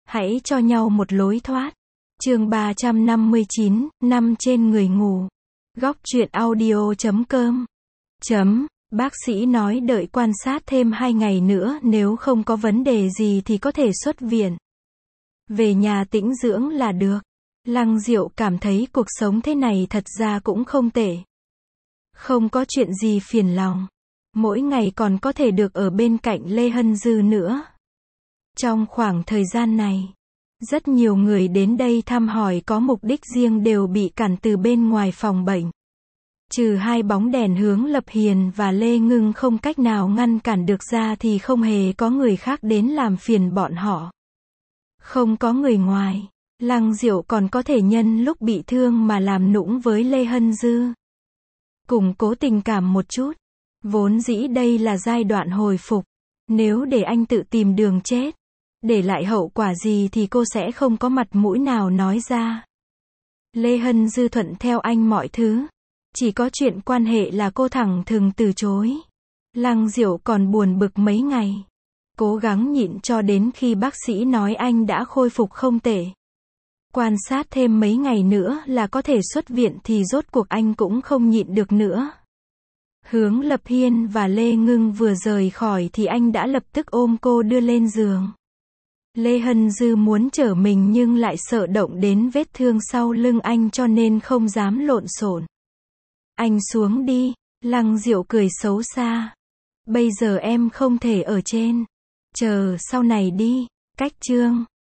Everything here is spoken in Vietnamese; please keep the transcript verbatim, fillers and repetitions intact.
Hãy cho nhau một lối thoát. Chương ba trăm năm mươi chín, năm trên người ngủ. Góc truyện audio chấm com. Chấm, bác sĩ nói đợi quan sát thêm hai ngày nữa, nếu không có vấn đề gì thì có thể xuất viện. Về nhà tĩnh dưỡng là được. Lăng Diệu cảm thấy cuộc sống thế này thật ra cũng không tệ. Không có chuyện gì phiền lòng. Mỗi ngày còn có thể được ở bên cạnh Lê Hân Dư nữa. Trong khoảng thời gian này, rất nhiều người đến đây thăm hỏi có mục đích riêng đều bị cản từ bên ngoài phòng bệnh. Trừ hai bóng đèn Hướng Lập Hiền và Lê Ngưng không cách nào ngăn cản được ra thì không hề có người khác đến làm phiền bọn họ. Không có người ngoài, Lăng Diệu còn có thể nhân lúc bị thương mà làm nũng với Lê Hân Dư. Củng cố tình cảm một chút. Vốn dĩ đây là giai đoạn hồi phục. Nếu để anh tự tìm đường chết, để lại hậu quả gì thì cô sẽ không có mặt mũi nào nói ra. Lê Hân Dư thuận theo anh mọi thứ. Chỉ có chuyện quan hệ là cô thẳng thừng từ chối. Lăng Diệu còn buồn bực mấy ngày. Cố gắng nhịn cho đến khi bác sĩ nói anh đã khôi phục không tệ. Quan sát thêm mấy ngày nữa là có thể xuất viện thì rốt cuộc anh cũng không nhịn được nữa. Hướng Lập Hiên và Lê Ngưng vừa rời khỏi thì anh đã lập tức ôm cô đưa lên giường. Lê Hân Dư muốn chở mình nhưng lại sợ động đến vết thương sau lưng anh cho nên không dám lộn xộn. Anh xuống đi, Lăng Diệu cười xấu xa. Bây giờ em không thể ở trên. Chờ sau này đi. Cách chương